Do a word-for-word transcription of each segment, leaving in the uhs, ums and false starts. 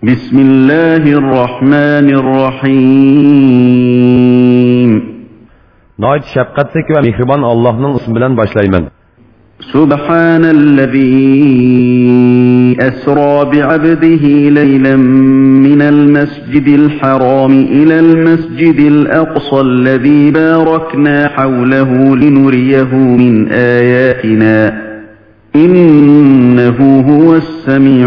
بسم الله الرحمن الرحيم نايت شفقتlik ve mehriban Allah'ın ismi bilen başlayman. سبحان الذي أسرى بعبده ليلا من المسجد الحرام إلى المسجد الأقصى الذي باركنا حوله لنريه من آياتنا إنه هو السميع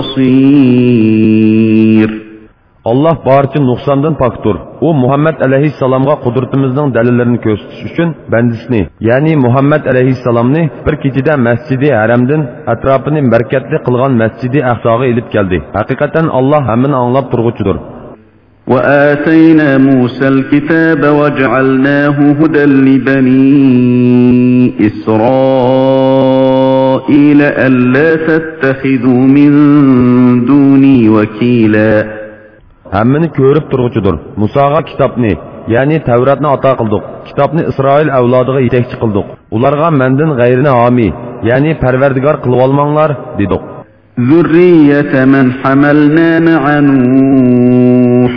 البصير. Allah barcha nuqsondan pokdir. U Muhammad alayhissalomga qudratimizning dalillarini ko'rsatish uchun bandisini, ya'ni Muhammad alayhissalomni bir kechada Masjidi Haramdan atrofini barakatli qilgan Masjidi Aqsoga elib keldi. Haqiqatan Alloh hammani anglab turg'uchidir. وآتينا موسى الكتاب وجعلناه هدى لبني إسرائيل ألا تتخذوا من دوني وكيلا. Hammani ko'rib turg'uchidir. Musoga kitobni, ya'ni Tavratni ato qildik. Kitobni Isroil avlodiga yetakchi qildik. Ularga mendan g'ayrini homiy, ya'ni parvardigor qilib olmanglar dedik. ذرية من حملنا مع نوح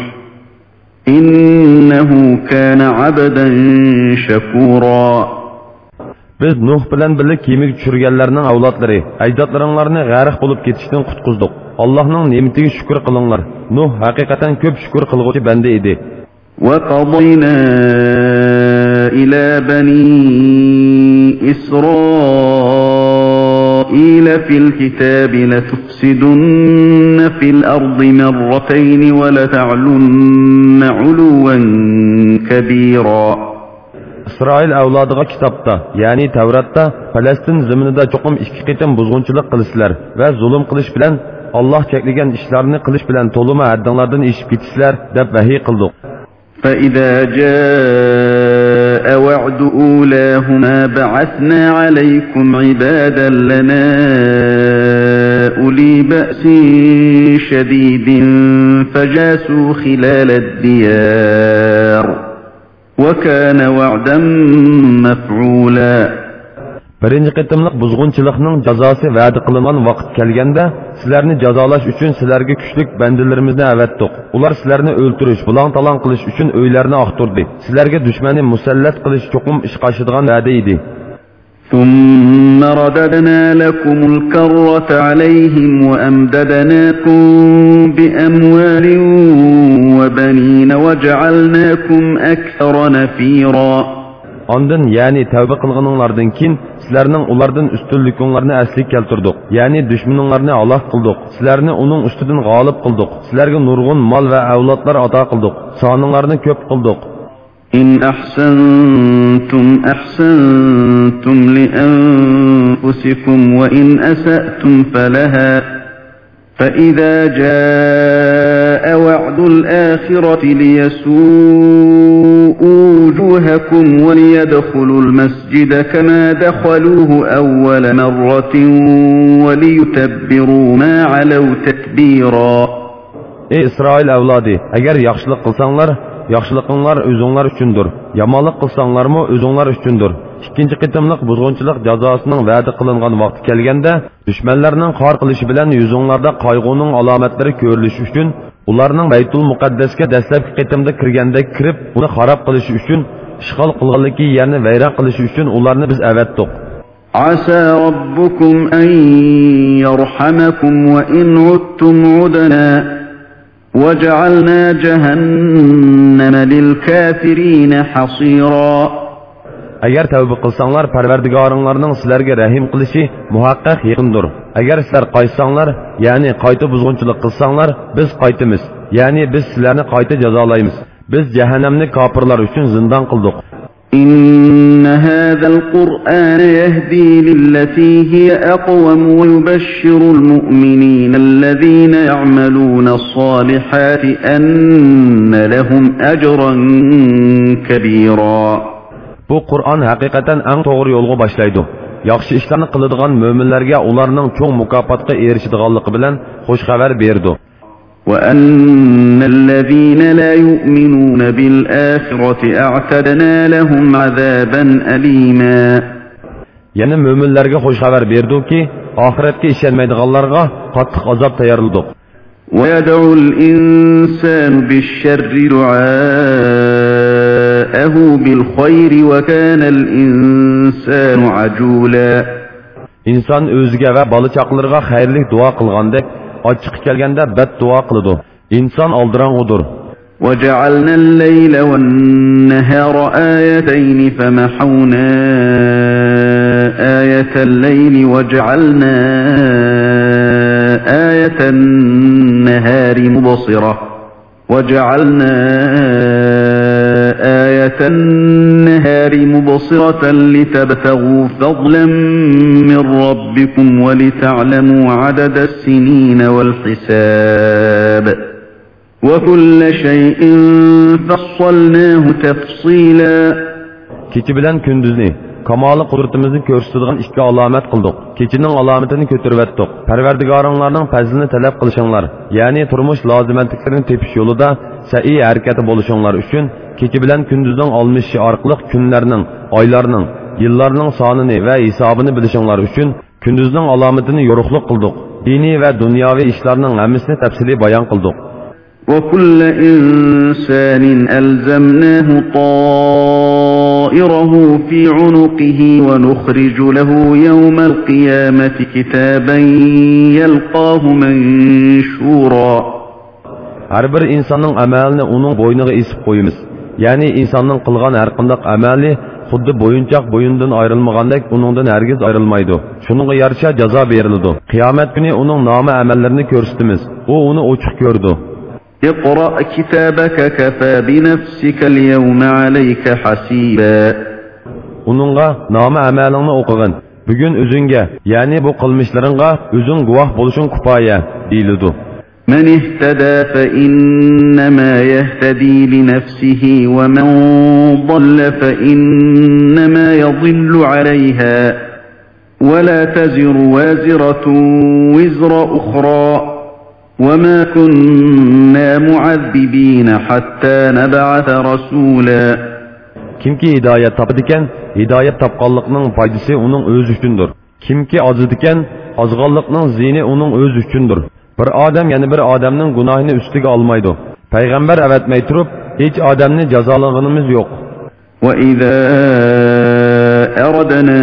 إنه كان عبدا شكورا. Biz Nuh bilan birga kemik tushirganlarning avlodlari, ajdodlaringlarni g'arq bo'lib ketishdan qutqizdik. Allohning ne'matiga shukr qilinglar. Nuh haqiqatan ko'p shukr qilguvchi banda edi. وَقَضَيْنَا إِلَى بَنِي إِسْرَائِيلَ فِي الْكِتَابِ لَتُفْسِدُنَّ فِي الْأَرْضِ مَرَّتَيْنِ وَلَتَعْلُنَّ عُلُوًّا كَبِيرًا. İsrail avlodiga kitobda, ya'ni Tavratda Falastin zaminida cho'qim ikki qitim buzg'unchilik qilishlar va zulm qilish bilan Alloh cheklagan ishlarni qilish bilan to'lima haddinglardan eshib ketishlar deb vahiy qildik. فَإِذَا جَاءَ وَعْدُ أُولَاهُمَا بَعَثْنَا عَلَيْكُمْ عِبَادًا لَنَا أُولِي بَأْسٍ شَدِيدٍ فَجَاسُوا خِلَالَ الدِّيَارِ وَكَانَ وَعْدًا مَفْعُولًا. Birinci qitimliq buzg'unchilikning jazosi va'da qilingan vaqt kelganda, sizlarni jazolash uchun sizlarga kuchlik bandalarimizni avatdik. Ular sizlarni o'ltirish, bulang-talang qilish uchun o'ylarni oqtirdi. Sizlarga dushmanni musallat qilish cho'qim ish qashadigan va'da edi. ثُمَّ رَدَدْنَا لَكُمُ الْكَرَّةَ عَلَيْهِمْ وَأَمْدَدْنَاكُمْ بِأَمْوَالٍ وَبَنِينَ وَجَعَلْنَاكُمْ أَكْثَرَ نَفِيرًا. Ondan, ya'ni tavba qilganinglardan keyin sizlarning ulardan ustunlikinglarni asli keltirdik. Ya'ni dushmaninglarni halok qildik. Sizlarni uning ustidan g'olib qildik. Sizlarga nurg'un mol va avlodlar ato qildik. Soninglarni ko'p qildik. إن أحسنتم أحسنتم لأنفسكم وإن أسأتم فلها فإذا جاء وعد الآخرة ليسوءوا وجوهكم وليدخلوا المسجد كما دخلوه أول مرة وليتبروا ما علوا تتبيرا. Ey İsrail avlodi, agar yaxshilik qilsanglar, yaxshilikinglar o'zinglar uchundir. Yomonlik qilsanglarmi o'zinglar uchundir. Ikkinchi qitimliq buzg'unchilik jazosining va'da qilingan vaqti kelganda, dushmanlarning qor qilishi bilan yuzinglarda qayg'uning alomatlari ko'rilishi uchun, ularning Baytul Muqaddasga dastlabki qitimda kirganda kirib, uni xarob qilish uchun, ishg'ol qilganligi yerni vayron qilish uchun ularni biz avatdik. عسى ربكم أن يرحمكم وإن عدتم عدنا وجعلنا جهنم للكافرين حصيرا. Agar tavba qilsanglar, Parvardigoringlarning sizlarga rahim qilishi muhaqqaq yaqindir. Agar sizlar qaysanglar, ya'ni qayta buzg'unchilik qilsanglar, biz qaytamiz. Ya'ni biz sizlarni qayta jazolaymiz. Biz jahannamni kofirlar uchun zindon qildik. إن هذا القرآن يهدي للتي هي أقوم ويبشر المؤمنين الذين يعملون الصالحات أن لهم أجرا كبيرا. Bu Qur'on haqiqatan eng to'g'ri yo'lga boshlaydi. Yaxshi ishlarni qiladigan mu'minlarga ularning cho'ng mukofotga erishadiganligi bilan xush xabar berdi. وَأَنَّ الَّذِينَ لَا يُؤْمِنُونَ بِالْآخِرَةِ أَعْتَدْنَا لَهُمْ عَذَابًا أَلِيمًا. Yana mu'minlarga xush xabar berdi ki, oxiratga ishonmaydiganlarga qattiq azob tayyorladik. ويدعو الإنسان بالشر دعاءه بالخير وكان الإنسان عجولا. İnsan özüge ve balı çaqlarına hayırlı dua kılgandek, açık gelgende beddua kılıdı. İnsan aldıran odur. وَجَعَلْنَا اللَّيْلَ وَالنَّهَارَ آيَتَيْنِ فَمَحَوْنَا آيَةَ اللَّيْلِ وَجَعَلْنَا آيَةَ النَّهَارِ مُبْصِرَةً وَجَعَلْنَا آيَةَ النَّهَارِ مُبْصِرَةً لِتَبْتَغُوا فَضْلًا مِّن رَّبِّكُمْ وَلِتَعْلَمُوا عَدَدَ السِّنِينَ وَالْحِسَابَ وَكُلَّ شَيْءٍ فَصَّلْنَاهُ تَفْصِيلًا. Keçi bilen gündüzni, kamalı kudretimizni ko'rsatadigan ikki alomat qildik. Keçining alomatini ko'tarib Parvardigoringlarning fazlini talab qilishinglar, ya'ni turmush lozimatliklarini tepish yo'lida sa'iy harakati bo'lishinglar uchun kecha bilan kunduzning olmishi orqali kunlarning, oylarning, yillarning sonini va hisobini bilishinglar uchun kunduzning alomatini yo'riqlik qildik. Diniy va dunyoviy ishlarning hammasini tafsiliy bayon qildik. وَكُلَّ إِنسَانٍ أَلْزَمْنَاهُ طَائِرَهُ فِي عُنُقِهِ وَنُخْرِجُ لَهُ يَوْمَ الْقِيَامَةِ كِتَابًا يَلْقَاهُ مَنشُورًا. Her bir insanın amelini onun boynuğa isip koyumuz. Yani insanın kılgan her kındak ameli xuddi boyuncak boyundan ayrılmagandek onundan hergiz ayrılmaydı. Şununla yarışa ceza verildi. Kıyamet günü onun namı amellerini görüstümüz. O onu uçuk gördü. اقرأ كتابك كفى بنفسك اليوم عليك حسيبا. Onunla namı amelini okuyun. Bugün özünge, yani bu kılmışlarınga özün guvah buluşun kupaya deyildi. من اهتدى فإنما يهتدي لنفسه ومن ضل فإنما يضل عليها ولا تزر وازرة وزر أخرى وما كنا معذبين حتى نبعث رسولا. Kimki hidayet tapıdiken, hidayet tapqanlıqның faydası onun öz üçündür. Kimki azıdiken, azğanlıqның ziyni onun öz üçündür. Bir adam yani bir adamның günahını üstüge almaydı. Peygamber evetmey turup, hiç adamni cazalığınımız yok. وَإِذَا أَرَدْنَا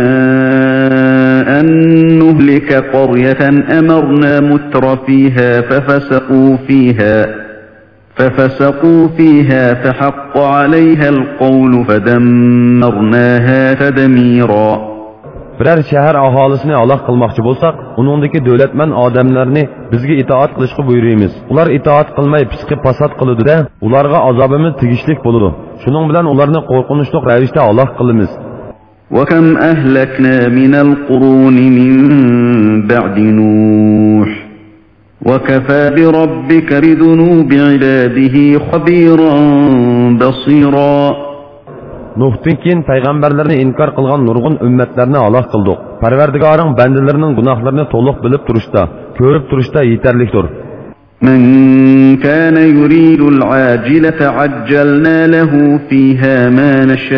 أَن نُهْلِكَ قَرْيَةً أَمَرْنَا مُتْرَ فِيهَا فَفَسَقُوا فِيهَا فَفَسَقُوا فِيهَا فَحَقَّ عَلَيْهَا الْقَوْلُ فَدَمَّرْنَاهَا تَدْمِيرًا. Birer şehir ahalisini Allah kılmakçı bolsak, onundaki devletmen adamlarını bizge itaat kılışkı buyuruyumuz. Ular itaat kılmayı psiki pasat kılıdı da, ularga azabımız tigişlik buludu. Şunun bilen ularını korkunçluk revişte Allah kılımız. وَكَمْ أَهْلَكْنَا مِنَ الْقُرُونِ مِنْ بَعْدِ نُوحٍ وَكَفَى بِرَبِّكَ بِذُنُوبِ عِبَادِهِ خَبِيرًا بَصِيرًا. Nuh'tan keyin peygamberlerini inkar kılgan nurgun ümmetlerini Allah kıldık. Parvardigarın bendelerinin günahlarını toluq bilip duruşta, görüp duruşta yeterliktir. مَنْ كَانَ يُرِيدُ الْعَاجِلَةَ عَجَّلْنَا لَهُ فِيهَا مَا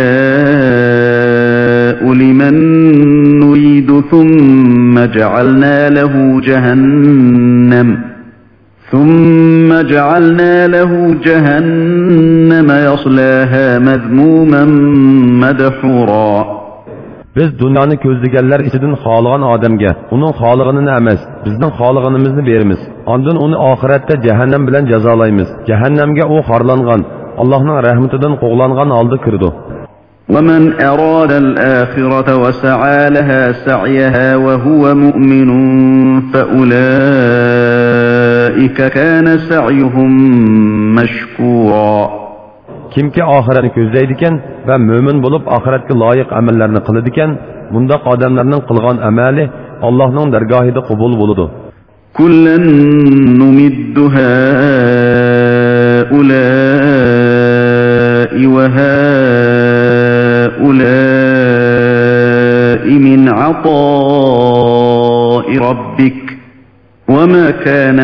نَشَاءُ لِمَنْ نُرِيدُ ثُمَّ جَعَلْنَا لَهُ جَهَنَّمَ ثُمَّ جَعَلْنَا لَهُ جَهَنَّمَ يَصْلَاهَا مَذْمُومًا مَدْحُورًا. Biz dünyanı közlegenler içinden xalıgan adamga, onun xalıganını emas, bizden xalıganımızı verimiz. Ondan onu ahirette cehennem bilen cezalayımız. Cehennemge o xarlangan, Allah'ın rahmetinden qoğlangan aldı kırdı. وَمَنْ أَرَادَ الْآخِرَةَ وَسَعَى لَهَا سَعْيَهَا وَهُوَ مُؤْمِنٌ فَأُولَٰئِكَ كَانَ سَعْيُهُمْ مَشْكُورًا. Kimki ahiretni ko'zlaydigan va mo'min bo'lib ahiretga loyiq amallarni qiladigan, bundaq odamlarning qilgan amali Allohning dargohida qabul bo'ladi. Kullan numiddu haula'i va haula'i min 'ata'i rabbik wa ma kana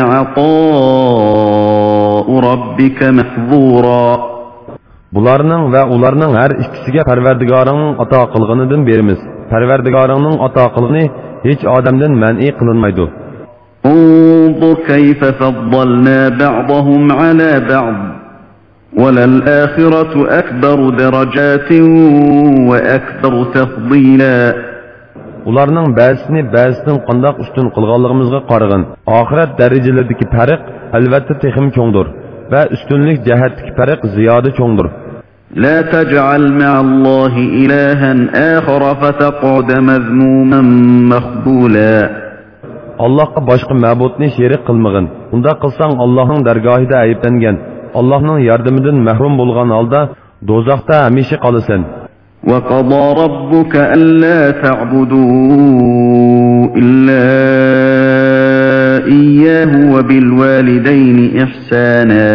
'ata'u rabbika mahzura. Bularning va ularning har ikkisiga Parvardigoringning ato qilganidan beramiz. Parvardigoringning ato qilgani hech odamdan man'i qilinmaydi. انظر كيف فضلنا بعضهم على بعض وللآخرة أكبر درجات وأكبر تفضيلا. Ularning ba'zisini ba'zisidan qandoq ustun qilganligimizga qaragan. Oxirat darajalaridagi farq albatta texim cho'ngdir va ustunlik jihatdagi farq ziyoda cho'ngdir. لا تجعل مع الله إلها آخر فتقعد مذموما مخذولا. Allohga boshqa ma'budni sherik qilmagin. Unda qilsang Allohning dargohida ayblangan, Allohning yordamidan mahrum bo'lgan holda do'zaxda hamisha qolasan. وقضى ربك ألا تعبدوا إلا إياه وبالوالدين إحسانا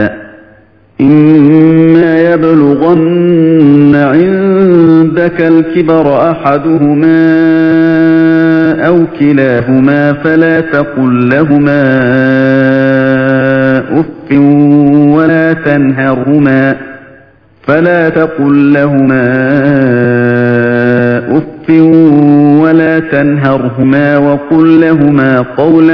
إما يبلغن عندك الكبر أحدهما أو كلاهما فلا تقل لهما أف ولا تنهرهما فلا تقل لهما أف ولا تنهرهما وقل لهما قولا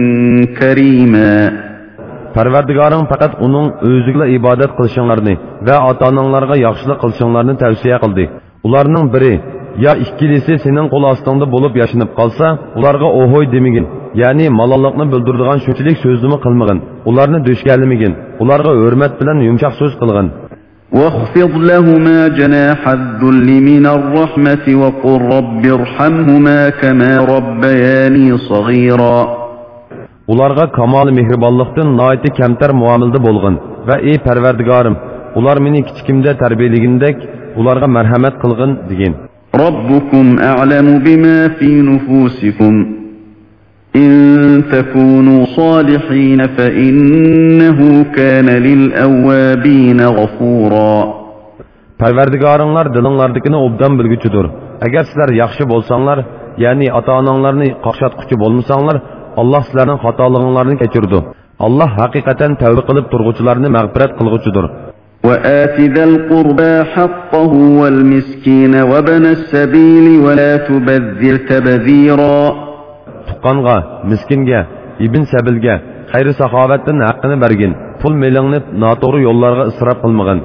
كريما. Parvardigoring faqat uning o'ziga ibodat qilishinglarni va ota-onanglarga yaxshilik qilishinglarni tavsiya qildi. Ularning biri ya ikkilisi sening qo'l ostingda bo'lib yashinib qolsa, ularga ohoy demagin. Ya'ni malollikni bildiradigan shunchalik so'zni qilmagin. Ularni do'shkallamagin. Ularga hurmat bilan yumshoq so'z qilgin. واخفض لهما جناح الذل من الرحمة وقل رب ارحمهما كما ربياني صغيرا. Ularga kamal mehribonlikdan noiti kamtar muomalada bo'lgin va ey Parvardigorim, ular meni kichikimda tarbiyaligindek ularga marhamat qilgin degin. ربكم أعلم بما في نفوسكم إن تكونوا صالحين فإنه كان للأوابين غفورا. Parvardigoringlar dilinglardagini obdan bilguchidir. Agar sizlar yaxshi bo'lsanglar, ya'ni ota-onanglarni qaqshatquchi bo'lmasanglar, Allah sizlarning xatolig'inglarni kechirdi. Allah haqiqatan tavba qilib turg'uvchilarni mag'firat qilg'uchidir. وآت ذا القربى حقه والمسكين وابن السبيل ولا تبذر تبذيرا. Tuqqanға, miskinga, ibn sabilga, xayri saxovatdan haqqini bergin. Pul melingni noto'g'ri yo'llarga isrof qilmagin.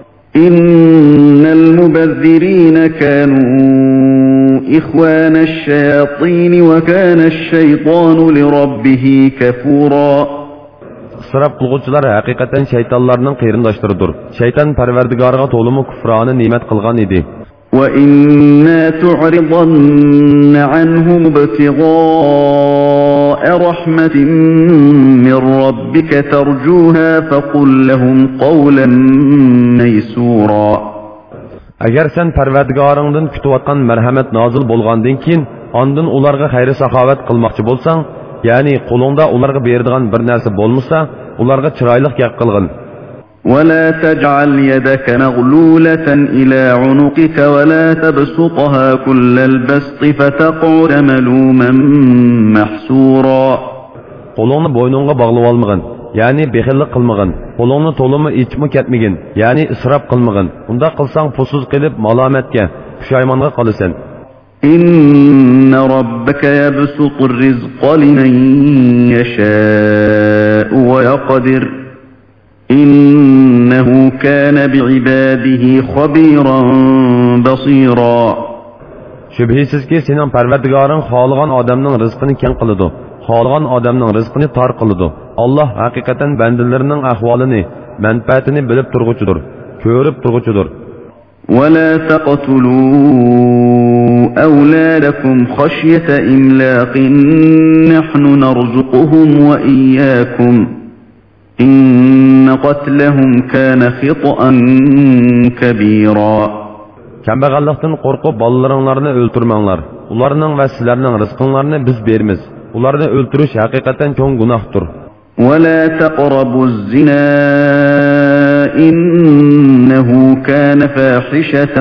إن المبذرين كانوا إخوان الشياطين وكان الشيطان لربه كفورا. İsrof qilguvchilar haqiqatan shaytonlarning qarindoshlaridir. Shayton Parvardigorga to'limi kufroni ne'mat qilgan edi. وَإِنَّا تُعْرِضَنَّ عَنْهُمْ ابْتِغَاءَ رَحْمَةٍ مِّن رَّبِّكَ تَرْجُوهَا فَقُل لَّهُمْ قَوْلًا مَّيْسُورًا. Agar sen Parvardigoringdan kutayotgan marhamat nozil bo'lgandan keyin, ondan ularga xayri saxovat qilmoqchi bo'lsang, ya'ni qo'lingda ularga beradigan bir narsa bo'lmasa, ularga chiroyli gap qilgin. ولا تجعل يدك مغلولة إلى عنقك ولا تبسطها كل البسط فتقعد ملوما محسورا. Qo'lingni bo'yningga bog'lab olmagin, ya'ni bexillik qilmagin. Qo'lingni to'limi ichmi ketmagin, ya'ni isrof qilmagin. Unda qilsang pulsiz qilib malomatga, pushaymonga qolasan. إن ربك يبسط الرزق لمن يشاء ويقدر إنه كان بعباده خبيرا بصيرا. Şübhisizki senin Parvardigoring xohlagan odamning rizqini keng qiladi, xohlagan odamning rizqini tor qiladi. Allah haqiqatan bandalarining ahvolini, manfaatini bilib turg'uchidir, ko'rib turg'uchidir. ولا تقتلوا أولادكم خشية إملاق نحن نرزقهم وإياكم إن قتلهم كان خطأ كبيرا. Kambag'allikdan qo'rqib bolalaringlarni o'ltirmanglar. Ularning va sizlarning rizqinglarni biz beramiz. Ularni o'ltirish haqiqatan cho'ng gunohdir. ولا تقربوا الزنا إنه كان فاحشة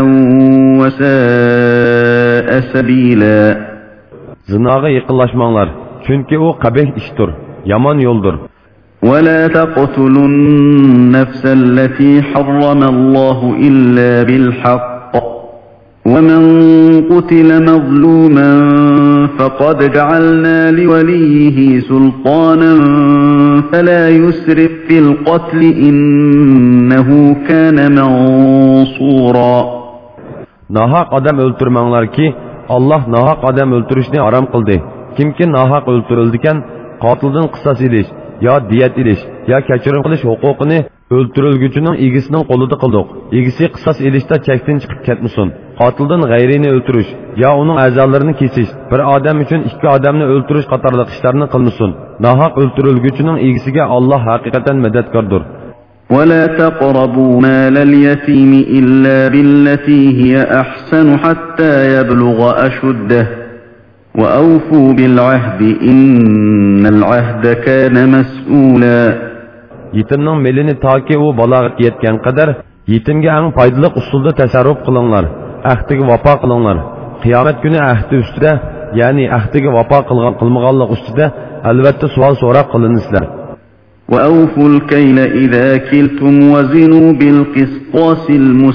وساء سبيلا. Zinaga yaqinlashmanglar, chunki u qabih ishdir, yomon yo'ldir. ولا تقتلوا النفس التي حرم الله إلا بالحق ومن قتل مظلوما فقد جعلنا لوليه سلطانا فلا يسرف في القتل إنه كان منصورا. Nahaq adam öldürmanglar ki Allah nahaq adam öldürüşni haram qildi. Kimki nahaq öldürüldüken qatildan qisas ilish ya diyet ilish ya kechirim qilish huquqini öldürülgücünün egisinin qo'lida qildik. Egisi qisas ilishda chekdan chiqib ketmasin. Qatildan g'ayrini o'ldirish ya uning a'zolarini kesish, bir odam uchun ikki odamni o'ldirish qatorliq ishlarni qilmasin. Nahaq o'ldirilgücünün egisiga Allah haqiqatan madadkordir. ولا تقربوا مال اليتيم إلا بالتي هي أحسن حتى يبلغ أشده وأوفوا بالعهد إن العهد كان مسؤولا. Yetimning melini toki u balog'atga yetgan qadar yetimga eng foydali usulda tasarruf qilinglar. Ahdiga vafo qilinglar. Qiyomat kuni ahdi ustida, ya'ni ahdiga vafo qilgan qilmaganlik ustida albatta savol so'roq qilinsizlar. وأوفوا الكيل إذا كلتم وزنوا بالقسطاس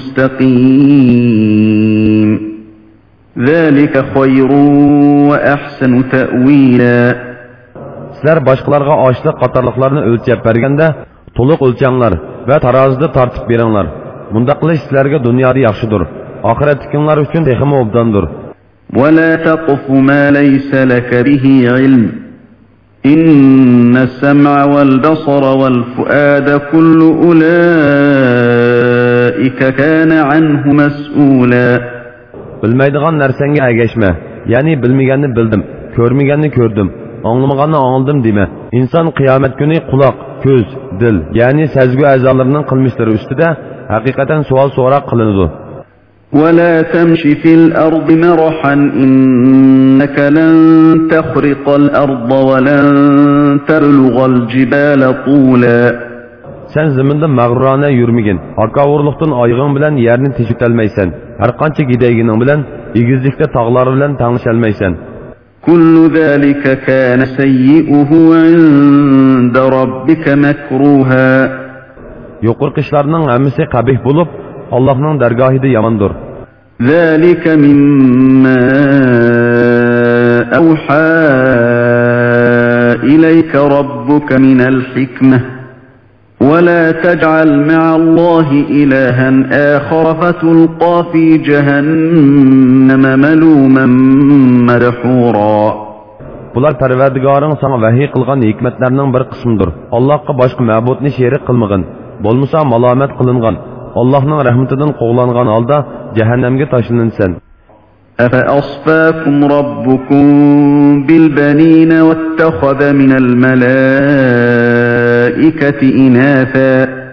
المستقيم ذلك خير وأحسن تأويلا. Sizlar boshqalarga ochliq qatorliqlarni o'lchab berganda to'liq o'lchanglar va tarozida tortib beringlar. Bunda qilish sizlarga dunyoda yaxshidir. Oxiratliklar uchun texmi obdandir. ولا تقف ما ليس لك به علم إن السمع والبصر والفؤاد كل أولئك كان عنه مسؤولا. Bilmaydigan narsanga agashma. Ya'ni bilmaganni bildim, ko'rmaganni ko'rdim, anglamaganni anladım deme. İnsan qiyomat kuni quloq, ko'z, dil, ya'ni sezgi a'zolarining qilmishlari ustida haqiqatan savol so'roq qilinadi. ولا تمش في الأرض مرحا إنك لن تخرق الأرض ولن تبلغ الجبال طولا. Sen ziminde mağrurana yürmegin. Hakavurluktan aygın bilen yerini teşittelmeysen. Her kança gideyginin bilen igizlikte tağlar bilen tanışelmeysen. كل ذلك كان سيئه عند ربك مكروها. Yokur kışlarının hemisi kabih bulup Allah'ın dergahide yamandır. ذلك مما أوحى إليك ربك من الحكمة ولا تجعل مع الله إلها آخر فتلقى في جهنم ملوما مدحورا. Bular Perverdigarın sana vahiy qilgan hikmetlerinin bir kısmıdır. Allah'a başka mabudni şerik qilmagın. Bolmasa malamet qılıngan. Allah'ın rahmetinden qoğlangan halda cehennemge taşınınsan. أفأصفاكم ربكم بالبنين واتخذ من الملائكة إناثا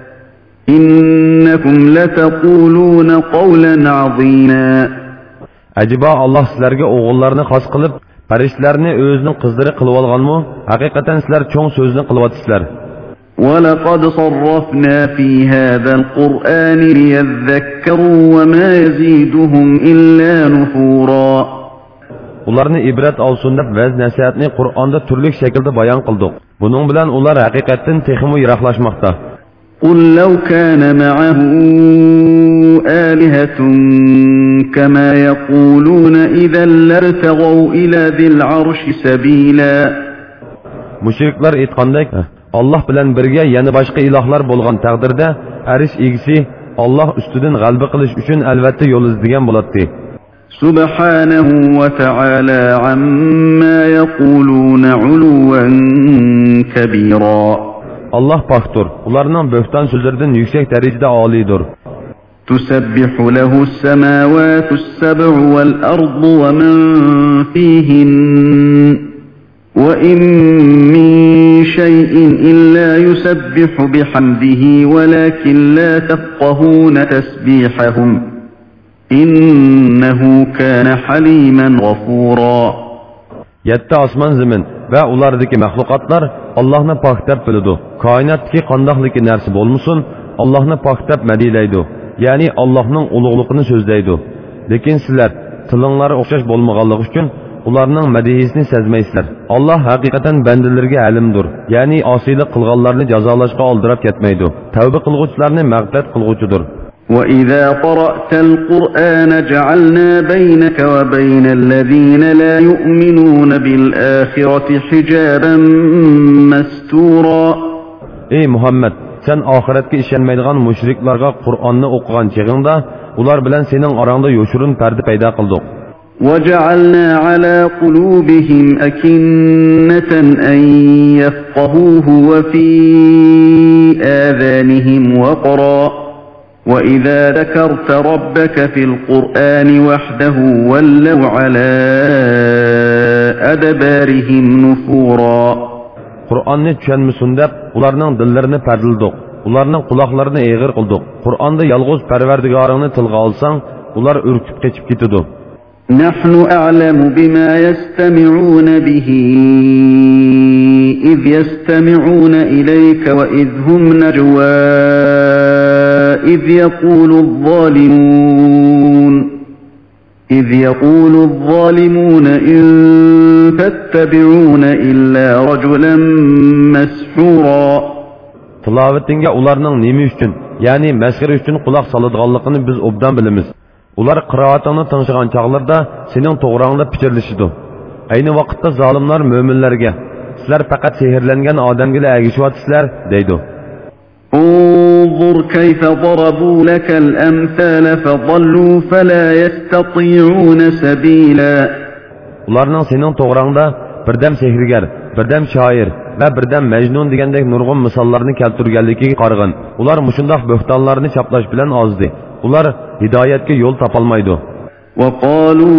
إنكم لتقولون قولا عظيما. Acaba Allah sizlerge oğullarını xas qılıp, perişlerini özünün kızları qılıp alğanmı? Hakikaten sizler çoğun sözünü qılıvatısızlar. وَلَقَدْ صَرَّفْنَا فِي هَذَا الْقُرْآنِ لِيَذَّكَّرُوا وَمَا يَزِيدُهُمْ إِلَّا نُفُورًا. Ularını ibret alsın deb vəz nəsihatini Qur'anda türlük şekilde bayan qıldık. Bunun bilen ular hakikaten teximi yıraqlaşmaqda. قُلْ لَوْ كَانَ مَعَهُ آلِهَةٌ كَمَا يَقُولُونَ إِذًا لَارْتَغَوْا إِلَى ذِي الْعَرْشِ سَبِيلًا. Müşrikler etqandek Allah bilen birge yeni başka ilahlar bolgan taqdirde arish egisi Allah üstüden g'alba qilish uchun albatta yo'l izlagan bo'ladi. Subhanahu va ta'ala amma yaquluna 'uluwan kabira. Allah paktur. Ularning bo'xton so'zlaridan yuksak darajada olidir. Tusabbihu lahu as-samawati as-sab'u wal-ardu wa man fihin. وَإِن مِّن شَيْءٍ إِلَّا يُسَبِّحُ بِحَمْدِهِ وَلَكِنْ لَا تَفْقَهُونَ تَسْبِيحَهُمْ إِنَّهُ كَانَ حَلِيمًا غَفُورًا. Yetti asman zemin ve ulardaki mahlukatlar Allah'ını pak deb biladi. Kainattaki qandaqliki narsa bolmusun Allah'ını pak deb madileydi. Yani Allah'ның ulug'liqini so'zlaydi. Lekin sizlar tilinglar o'xshash bo'lmaganligi uchun ularning madihisini sezmaysizlar. Allah haqiqatan bandalarga alimdir. Ya'ni osiylik qilganlarni jazolashga oldirib ketmaydi. Tavba qilguvchilarni mag'firat qilguvchidir. وَإِذَا قَرَأْتَ الْقُرْآنَ جَعَلْنَا بَيْنَكَ وَبَيْنَ الَّذِينَ لَا يُؤْمِنُونَ بِالْآخِرَةِ حِجَابًا مَسْتُورًا. Ey Muhammed, sen ahiretke işenmeydiğen müşriklarga Kur'an'ı okuğan çağında, ular bilen senin aranda yoşurun perde peyda kıldık. وَجَعَلْنَا عَلَى قُلُوبِهِمْ أَكِنَّةً أَنْ يَفْقَهُوهُ وَفِي آذَانِهِمْ وَقْرًا وَإِذَا ذَكَرْتَ رَبَّكَ فِي الْقُرْآنِ وَحْدَهُ وَلَّوْا عَلَى أَدْبَارِهِمْ نُفُورًا. Kur'an'ı düşenmisin dep, ularning dillarini perdildik, ularning quloqlarini eğir qildik. Kur'an'da yalğız perverdigarını tilga alsang, ular ürküp geçip gitidi. نَحْنُ أَعْلَمُ بِمَا يَسْتَمِعُونَ بِهِ إِذْ يَسْتَمِعُونَ إِلَيْكَ وَإِذْ هُمْ نَجْوَى إِذْ يَقُولُ الظَّالِمُونَ إِذْ يَقُولُ الظَّالِمُونَ إِن تَتَّبِعُونَ إِلَّا رَجُلًا مَسْحُورًا. Tilavetinge ularning nemi üçün, yani mesgiri üçün kulak salıdığanlıqını biz obdan bilimiz. Ular qıraatını tanışıgan çağlarda senin toğrağında piçirleşidu. Aynı vakitte zalimlar müminlerge, sizler fakat sehirlengen adamgile ergişivatisizler, deydu. انظر كيف ضربوا لك الأمثال فضلوا فلا يستطيعون سبيلا. Ularning senin toğrağında birdem sehirger, birdem şair ve birdem mecnun degandek nurg'un misollarni keltirganligi qarg'in. Ular mushundaq bo'xtonlarni chaplash bilan ozdi. Ular hidoyatga yo'l topolmaydi. وقالوا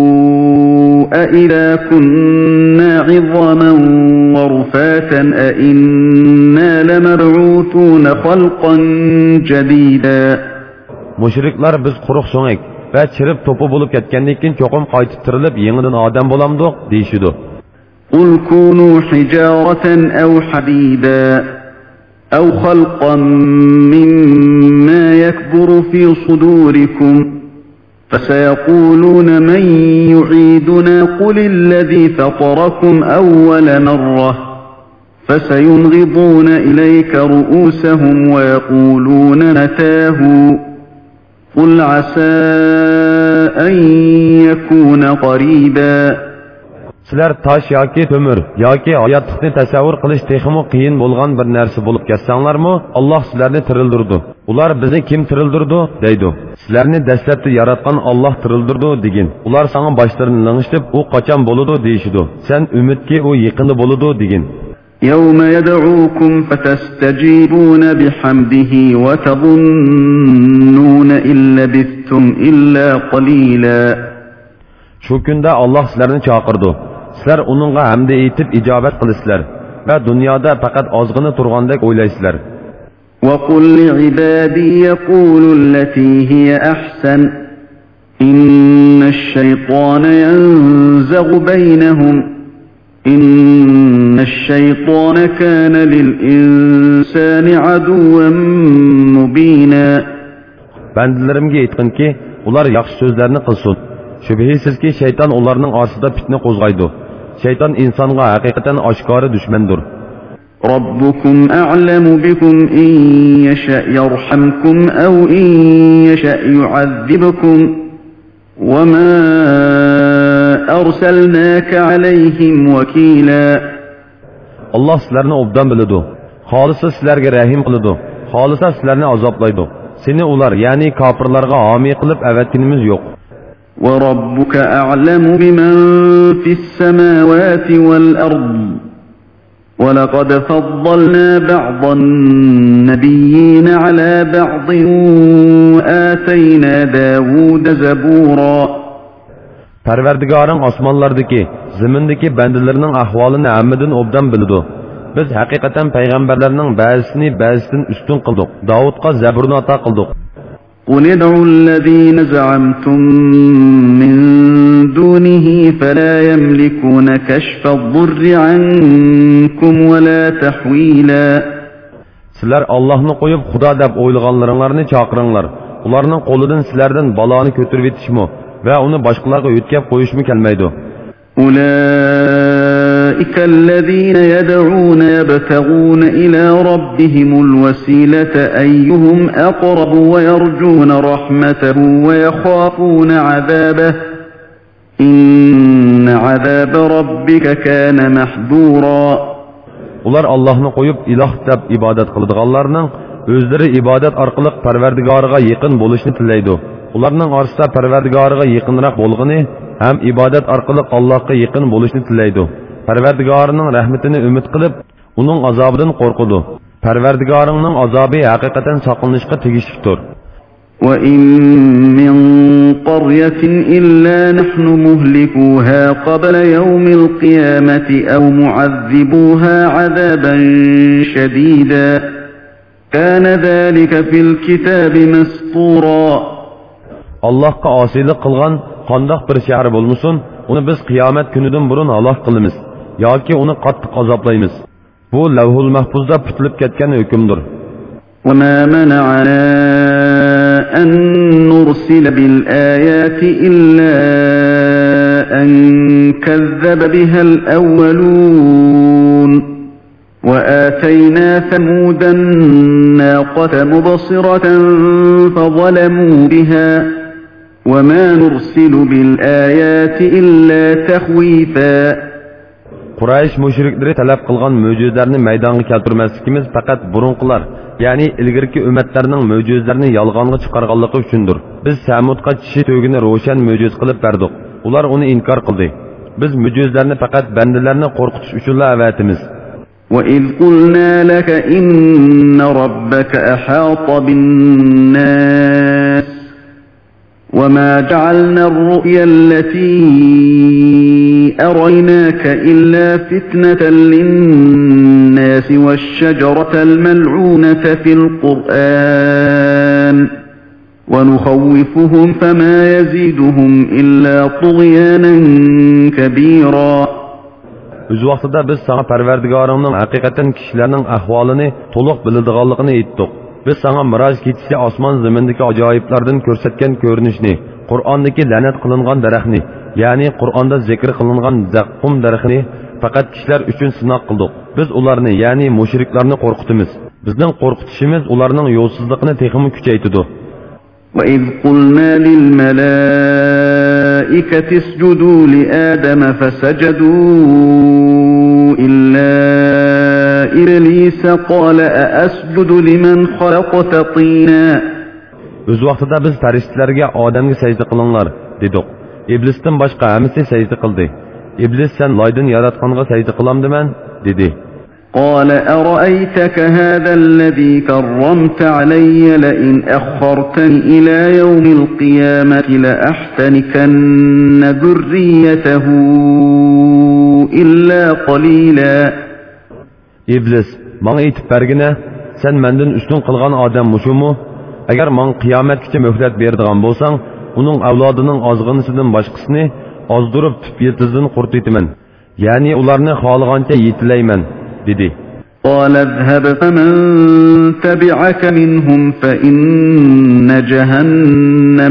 أإذا كنا عظاما ورفاتا أإنا لمبعوثون خلقا جديدا. Mushriklar biz quruq so'ngak va chirib to'pi bo'lib ketgandan keyin cho'qim qaytib tirilib yangidan odam bo'lamdiq deyishidi. قل كونوا حجارة أو حديدا أو خلقا مما يكبر في صدوركم فسيقولون من يعيدنا قل الذي فطركم أول مرة فسينغضون إليك رؤوسهم ويقولون متاه قل عسى أن يكون قريبا. Sizler taş yoki tömür yoki hayotlikni tasavvur qilish texmo qiyin bo'lgan bir narsa bo'lib ketsanlarmi, Alloh sizlarni tirildirdi. Ular bizni kim tirildirdi deydi. Sizlarni dastlabda yaratgan Alloh tirildirdi degin. Ular sana başlarını lang'ishlab, u qachon bo'ladi deyishidi. Sen umidki u yaqinda bo'ladi degin. يوم يدعوكم فتستجيبون بحمده وتظنون إن لبثتم إلا قليلا. Şu kunda Allah sizlarni chaqirdi. Sizlar uningga hamd etib ijobat qilasizlar va dunyoda faqat ozg'ini turgandek o'ylaysizlar. وَقُلْ لِعِبَادِي يَقُولُوا الَّتِي هِيَ أَحْسَنُ إِنَّ الشَّيْطَانَ يَنزَغُ بَيْنَهُمْ إِنَّ الشَّيْطَانَ كَانَ لِلْإِنسَانِ عَدُوًّا مُبِينًا. Bendilerimge aytqinki, ular yaxshi so'zlarni qilsin. Şübhisiz ki şeytan onlarının arsida fitne qo'zg'aydi. Şeytan insonga haqiqatan oshkora dushmandir. Rabbukum a'lamu bikum in yasha yarhamkum aw in yasha yu'adhibkum wa ma arsalnaka alayhim wakila. Allah sizlarni obdan biladi. Xolisa sizlarga rahim qiladi. Xolisa sizlarni azoblaydi. Seni ular, ya'ni kofirlarga homiy qilib avatkinimiz yo'q. وَرَبُّكَ أَعْلَمُ بِمَنْ فِي السَّمَاوَاتِ وَالْأَرْضِ وَلَقَدْ فَضَّلْنَا بَعْضَ النَّبِيِّينَ عَلَى بَعْضٍ وَآتَيْنَا دَاوُودَ زَبُورًا. Parvardigoring osmonlardagi, zimindagi bandalarning ahvolini hammadan obdan biladi. Biz haqiqatan payg'ambarlarning ba'zisini ba'zisidan ustun qildik. Davudga zaburni ato qildik. قُلِ ادْعُوا الَّذِينَ زَعَمْتُم مِّن دُونِهِ فَلَا يَمْلِكُونَ كَشْفَ الضُّرِّ عَنكُمْ وَلَا تَحْوِيلًا. Sizler Allah'ını koyup Xudo deb o'ylaganlaringlarni chaqiringlar. Ularning qo'lidan sizlardan baloni ko'tarib yetishmi va uni boshqalarga yo'tkab qo'yishmi kelmaydi. أُولَئِكَ أولئك الذين يدعون يبتغون إلى ربهم الوسيلة أيهم أقرب ويرجون رحمته ويخافون عذابه إن عذاب ربك كان محذورا. Ular Allah'ını koyup ilah deb ibadet kıldıqanlarning özleri ibadet arqılıq Parvardigoriga yaqin bo'lishni tilaydi. Ularning orasida Parvardigoriga yaqinroq bo'lg'ini ham ibadet arqılıq Allohga yaqin bo'lishni tilaydi. Parvardigorining rahmatini umid qilib, uning azobidan qo'rqadi. Parvardigoringning azobi haqiqatan saqlanishga tegishlidir. وَإِن مِّن قَرْيَةٍ إِلَّا نَحْنُ مُهْلِكُوهَا قَبْلَ يَوْمِ الْقِيَامَةِ أَوْ مُعَذِّبُوهَا عَذَابًا شَدِيدًا كَانَ ذَلِكَ فِي الْكِتَابِ مَسْطُورًا. Allah'a asilik qilgan qandoq bir shahar bo'lmasin, uni biz qiyomat kunidan burun halok qilamiz yoki uni qattiq azoblaymiz. Bu Lavhul Mahfuzda putilib ketgan hukmdir. وَمَا مَنَعَنَا أَن نُّرْسِلَ بِالْآيَاتِ إِلَّا أَن كَذَّبَ بِهَا الْأَوَّلُونَ وَآتَيْنَا ثَمُودَ النَّاقَةَ مُبْصِرَةً فَظَلَمُوا بِهَا وَمَا نُرْسِلُ بِالْآيَاتِ إِلَّا تَخْوِيفًا. Quraysh mushrikleri talab qilgan mo'jizlarni maydonga keltirmasligimiz faqat burunqilar, ya'ni ilgirki ummatlarning mo'jizalarini yolg'onga chiqarganligi uchundir. Biz Samudga kishi to'gini ro'shan mo'jiz qilib berdik. Ular uni inkor qildi. Biz mo'jizlarni faqat bandalarni qo'rqitish uchun avatimiz. وَإِذْ قُلْنَا لَكَ إِنَّ رَبَّكَ أَحَاطَ بِالنَّاسِ وَمَا جَعَلْنَا الرُّؤْيَا الَّتِي أَرَيْنَاكَ إِلَّا فِتْنَةً لِلنَّاسِ وَالشَّجَرَةَ الْمَلْعُونَةَ فِي الْقُرْآنِ وَنُخَوِّفُهُمْ فَمَا يَزِيدُهُمْ إِلَّا طُغْيَانًا كَبِيرًا. Öz vaqtida biz sana Parvardigoringning haqiqatan kishilarning ahvolini to'liq biladiganligini aytdik. Biz sana miroj kechisi osmon zamindagi ajoyiblardan ko'rsatgan ko'rinishni, Qur'ondagi la'nat qilingan daraxtni, ya'ni Qur'onda zikr qilingan zaqqum daraxtini faqat kishilar uchun sinoq qildik. Biz ularni, ya'ni mushriklarni qo'rqitamiz. Bizning qo'rqitishimiz ularning yo'lsizligini texmi kuchaytirdi. وَإِذْ قُلْنَا لِلْمَلَائِكَةِ اسْجُدُوا لِآدَمَ فَسَجَدُوا إِلَّا إِبْلِيسَ قَالَ أَأَسْجُدُ لِمَنْ خَلَقْتَ طِينًا. Öz vaqtida biz farishtalarga odamga sajda qilinglar dedik. İblisdan boshqa hammasi sajda qildi. İblis sen loydan yaratganga sajda qilamdiman dedi. قال أرأيتك هذا الذي كرمت علي لئن أخرتني إلى يوم القيامة لأحتنكن ذريته إلا قليلا. İblis, bana itip bergine, sen menden üstün kılgan adam muşumu? Eğer man kıyametkiçe mühlet berdiğen bolsan, onun avladının azgınısının başkasını azdırıp tüp yetizini kurtuytumen. Yani ularını halıganca yitileymen, dedi. قال اذهب فمن تبعك منهم فإن جهنم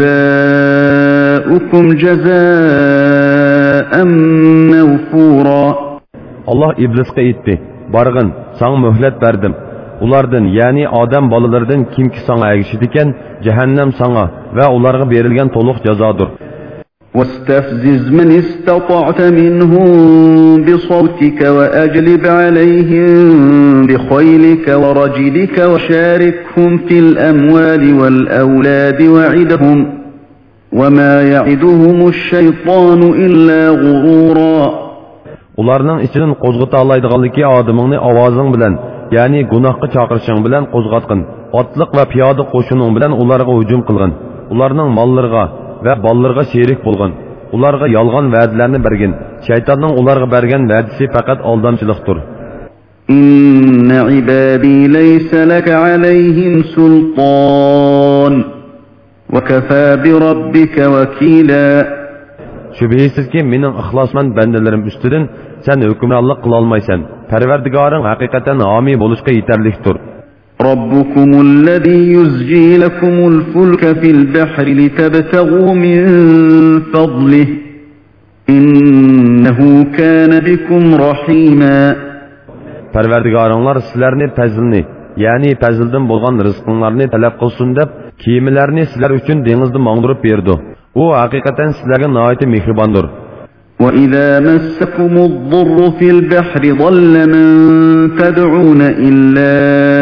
جزاؤكم جزاء موفورا. Allah İblis'e itti. Bargın, sana mühlet verdim. Ulardan, yani adam balalardan kim ki sana erişidiken, cehennem sana ve onlara verilgen toluk cezadır. واستفزز من استطعت منهم بصوتك وأجلب عليهم بخيلك ورجلك وشاركهم في الأموال والأولاد وعدهم وما يعدهم الشيطان إلا غرورا. Ularning ichidan qo'zg'ata oladiganligi odamingni ovozing bilan, ya'ni gunohga chaqirishing bilan qo'zg'atqin. Otliq va piyoda qo'shining bilan ularga hujum qilgin. Ularning mollariga ve ballarga sherik bo'lgin. Ularga yolg'on va'dalarni bergin. Shaytonning ularga bergan va'dasi faqat aldamchilikdir. İnne ibadi laysa laka alayhim sultan ve kafa bi rabbika vakila. Şübhəsizki mening ixlosmand bandalarim ustidan sen hukmronlik qila olmaysan. Parvardigoring haqiqatan homiy bo'lishga yetarlikdir. ربكم الذي يزجي لكم الفلك في البحر لتبتغوا من فضله إنه كان بكم رحيما. Parvardigoringlar sizlarni fazilni, ya'ni fazildan bo'lgan rizqinglarni talab qilsin deb, kiyimlarni sizlar uchun dengizda mangdirib berdi. U haqiqatan sizlarga nihoyat mehribondir. وَإِذَا مَسَّكُمُ الضُّرُّ فِي الْبَحْرِ ضَلَّ مَن تَدْعُونَ إِلَّا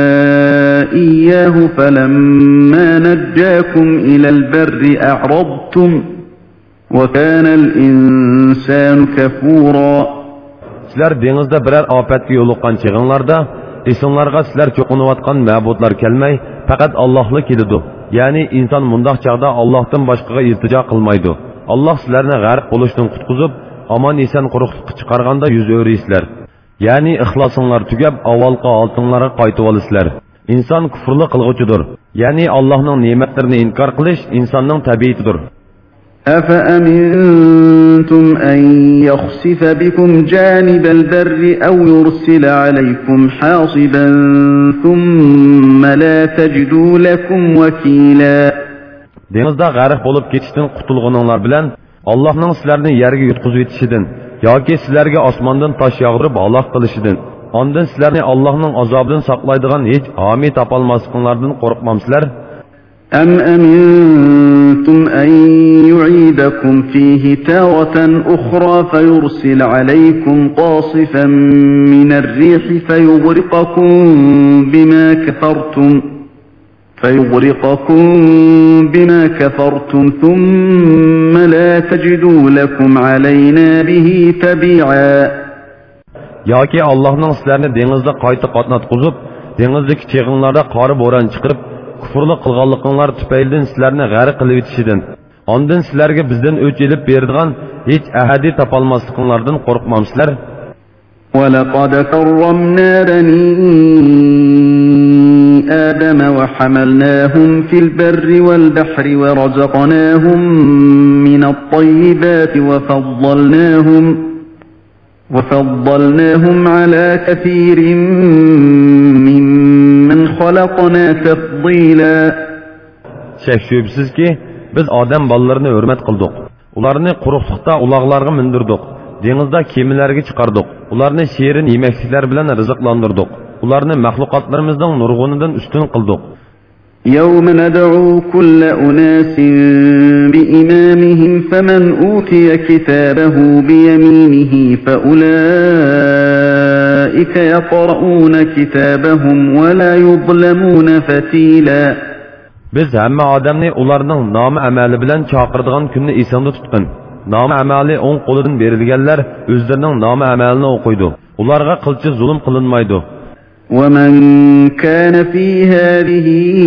إِيَّاهُ فَلَمَّا نَجَّاكُمْ إِلَى الْبَرِّ أَعْرَضْتُمْ وَكَانَ الْإِنسَانُ كَفُورًا. Sizlar dengizda birer afetga yo'liqqan chig'inglarda, esinglarga sizlar cho'qinayotgan ma'budlar kelmay, faqat Allohlik keladi. Ya'ni inson mundoq chaqda Allohdan boshqaga iltijo qilmaydi. Allah sizlarni g'arq bo'lishdan qutqizib, omon eson quruqlikqa chiqarganda yuz o'risizlar. Ya'ni ixlosinglar tugab, avvalgi oltinlarga qaytib olasizlar. Inson kufrli qilg'uchidir. Ya'ni Allohning ne'matlarini inkor qilish insonning tabiatidir. أَفَأَمِنْتُمْ أَنْ يَخْسِفَ بِكُمْ جَانِبَ الْبَرِّ أَوْ يُرْسِلَ عَلَيْكُمْ حَاصِبًا ثُمَّ لَا تَجِدُوا لَكُمْ وَكِيلًا. Denizda g'arq bo'lib ketishdan qutulganinglar bilan Allohning sizlarni yerga yutqizib etishidan yoki sizlarga osmondan tosh yog'dirib halok qilishidan, ondan sizlarni Allohning azobidan saqlaydigan hech homiy topolmasliklaringlardan qo'rqmamsizlar? أَمْ أَمِنْتُمْ أَنْ يُعِيدَكُمْ فِيهِ تَارَةً أُخْرَى فَيُرْسِلَ عَلَيْكُمْ قَاصِفًا مِنَ الرِّيحِ فَيُغْرِقَكُمْ بِمَا كَفَرْتُمْ فَيُغْرِقَكُمْ بِمَا كَفَرْتُمْ ثُمَّ لَا تَجِدُوا لَكُمْ عَلَيْنَا بِهِ تَبِيعًا. Yoki Allohning sizlarni dengizda qayta qatnatqizib, dengizdagi chig'inglarda qori bo'ron chiqarib, kufrli qilganliginglar tufaylidan sizlarni g'arq qilib etishidan, ondan sizlarga bizdan o'ch elib beradigan hech ahadi topolmasliklaringlardan qo'rqmamsizlar? وَلَقَدْ كَرَّمْنَا بَنِي آدَمَ وَحَمَلْنَاهُمْ فِي الْبَرِّ وَالْبَحْرِ وَرَزَقْنَاهُمْ مِنَ الطَّيِّبَاتِ وَفَضَّلْنَاهُمْ وَفَضَّلْنَاهُمْ عَلَى كَثِيرٍ مِّمَّنْ خَلَقْنَا تَفْضِيلًا. Şek şübhisiz ki biz Adem ballarını hürmet kıldık. Ularını quruqlıqda ulaqlarga mindirdik. Denizda kemilerge çıkardık. Ularını şiirin yemeklikler bilen rızıklandırdık. Ularını mahlukatlarımızdan nurgunidan üstün kıldık. يَوْمَ نَدْعُو كُلَّ أُنَاسٍ بِإِمَامِهِمْ فَمَنْ أُوتِيَ كِتَابَهُ بِيَمِينِهِ فَأُولَئِكَ يَقْرَؤُونَ كِتَابَهُمْ وَلَا يُظْلَمُونَ فَتِيلًا. Biz hamma odamni ularning nomi amali bilan chaqiradigan kunni esingda tutqin. Nomi amali o'ng qo'lidan berilganlar o'zlarining nomi amalini o'qiydi. Ularga qilchi zulm qilinmaydi. وَمَنْ كَانَ فِي هَذِهِ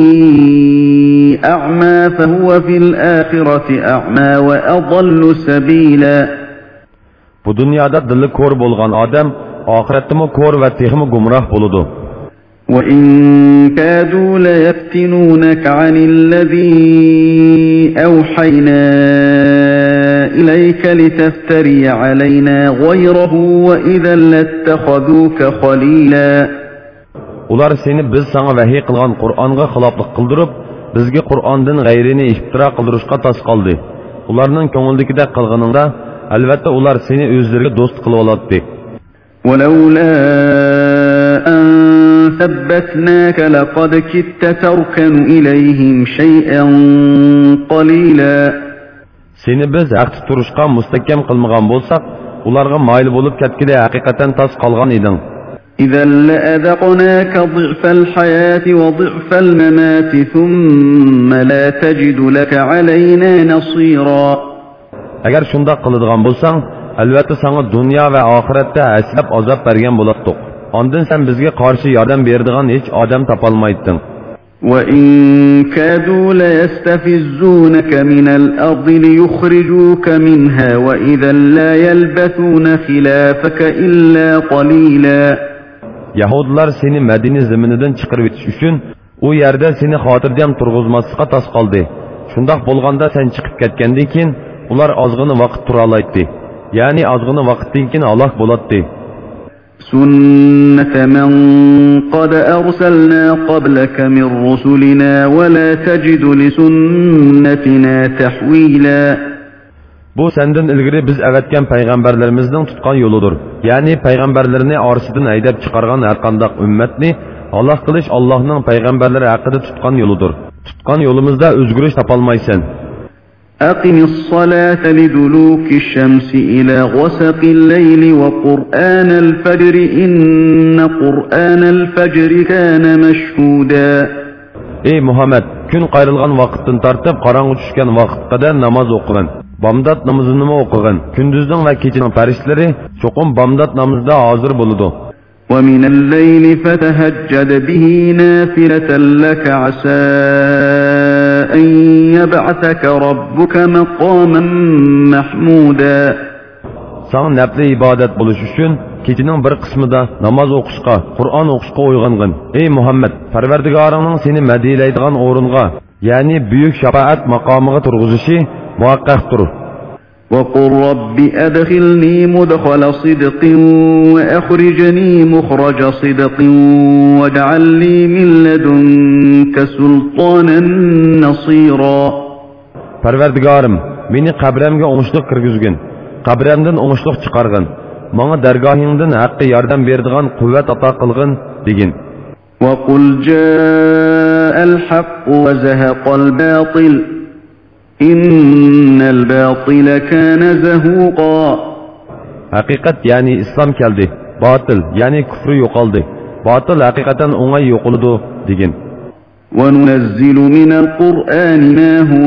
أَعْمَى فَهُوَ فِي الْآخِرَةِ أَعْمَى وَأَضَلُّ سَبِيلًا. Bu dünyada dili ko'r bo'lgan odam oxiratda ko'r va texmi gumroh bo'ladi. وَإِنْ كَادُوا لَيَفْتِنُونَكَ عَنِ الَّذِي أَوْحَيْنَا إِلَيْكَ لِتَفْتَرِيَ عَلَيْنَا غَيْرَهُ وَإِذًا لَاتَّخَذُوكَ خَلِيلًا. Ular seni biz sana vahiy qilgan Qur'onga xiloflik qildirib, bizga Qur'ondan g'ayrini iftiro qildirishga tas qoldi. Ularning ko'ngildagidek qilganingda, albatta ular seni o'zlariga do'st qilib oladi. وَلَوْلَا أَنْ ثَبَّتْنَاكَ لَقَدْ كِدتَّ تَرْكَنُ إِلَيْهِمْ شَيْئًا قَلِيلًا. Seni biz haqda turishga mustahkam qilmagan bo'lsak, ularga mayl bo'lib ketgida haqiqatan tas qolgan eding. إِذًا لَأَذَقْنَاكَ ضِعْفَ الْحَيَاةِ وَضِعْفَ الْمَمَاتِ ثُمَّ لَا تَجِدُ لَكَ عَلَيْنَا نَصِيرًا. Agar shunday qiladigan bo'lsang, albatta sana dunyo va oxiratda aslab azob bergan bo'lardik. Ondan sen bizga qarshi yordam beradigan hech odam topolmayding. وَإِنْ كَادُوا لَيَسْتَفِزُّونَكَ مِنَ الْأَرْضِ لِيُخْرِجُوكَ مِنْهَا وَإِذًا لَا يَلْبَثُونَ خِلَافَكَ إِلَّا قَلِيلًا. Yahudilar seni Madina zeminidan chiqarib etish uchun u yerda seni xotirjam turg'izmaslikqa tas qoldi. Shundoq bo'lganda sen chiqib ketgandan keyin ular ozg'ina vaqt tura oladi. Ya'ni ozg'ina vaqtdan keyin halok bo'ladi. سُنَّةَ مَنْ قَدْ أَرْسَلْنَا قَبْلَكَ مِنْ رُسُلِنَا وَلَا تَجِدُ لِسُنَّتِنَا تَحْوِيلًا. Bu senden ilgiri biz əvətkən peyğəmbərlərimizin tutqan yoludur. Yəni peyğəmbərlərini arasından əydəb çıxarğan hər qandaq ümmətni Allah qilish Allah'ın peyğəmbərləri haqqında tutqan yoludur. Tutqan yolumuzda özgürüş tapalmaysan. أقم الصلاة لدلوك الشمس إلى غسق الليل وقرآن الفجر إن قرآن الفجر كان مشهودا. Ey Muhammed, gün qayrılğan vaqtdan tartib qarаңғы tushgan vaqtga qadar namoz o'qigin. Bamdod namozini o'qigin. Kunduzning va kechining farishtalari cho'qim bamdod namozida hozir bo'ladi. ومن الليل فتهجد به نافلة لك عسى أن يبعثك ربك مقاما محمودا. Sana nafli ibadet buluş üçün keçinin bir qismida namoz o'qishga, Qur'on o'qishga uyg'ongin. Ey Muhammed, Parvardigoringning seni madiylaydigan o'ringa, ya'ni buyuk shafaat maqomiga turg'izishi muvaqqaqdir. وقل رب أدخلني مدخل صدق وأخرجني مخرج صدق واجعل لي من لدنك سلطانا نصيرا. Parvardigorim, meni qabrimga o'ngishliq kirgizgin. Qabrimdan o'ngishliq chiqargin. Menga dargohingdan haqqi yordam beradigan quvvat ato qilgin degin. وقل جاء الحق وزهق الباطل إن الباطل كان زهوقا. Haqiqat yani İslam keldi. Batıl yani küfrü yo'qoldi. Batıl haqiqatan o'ngay yo'qoldi degin. وننزل من القرآن ما هو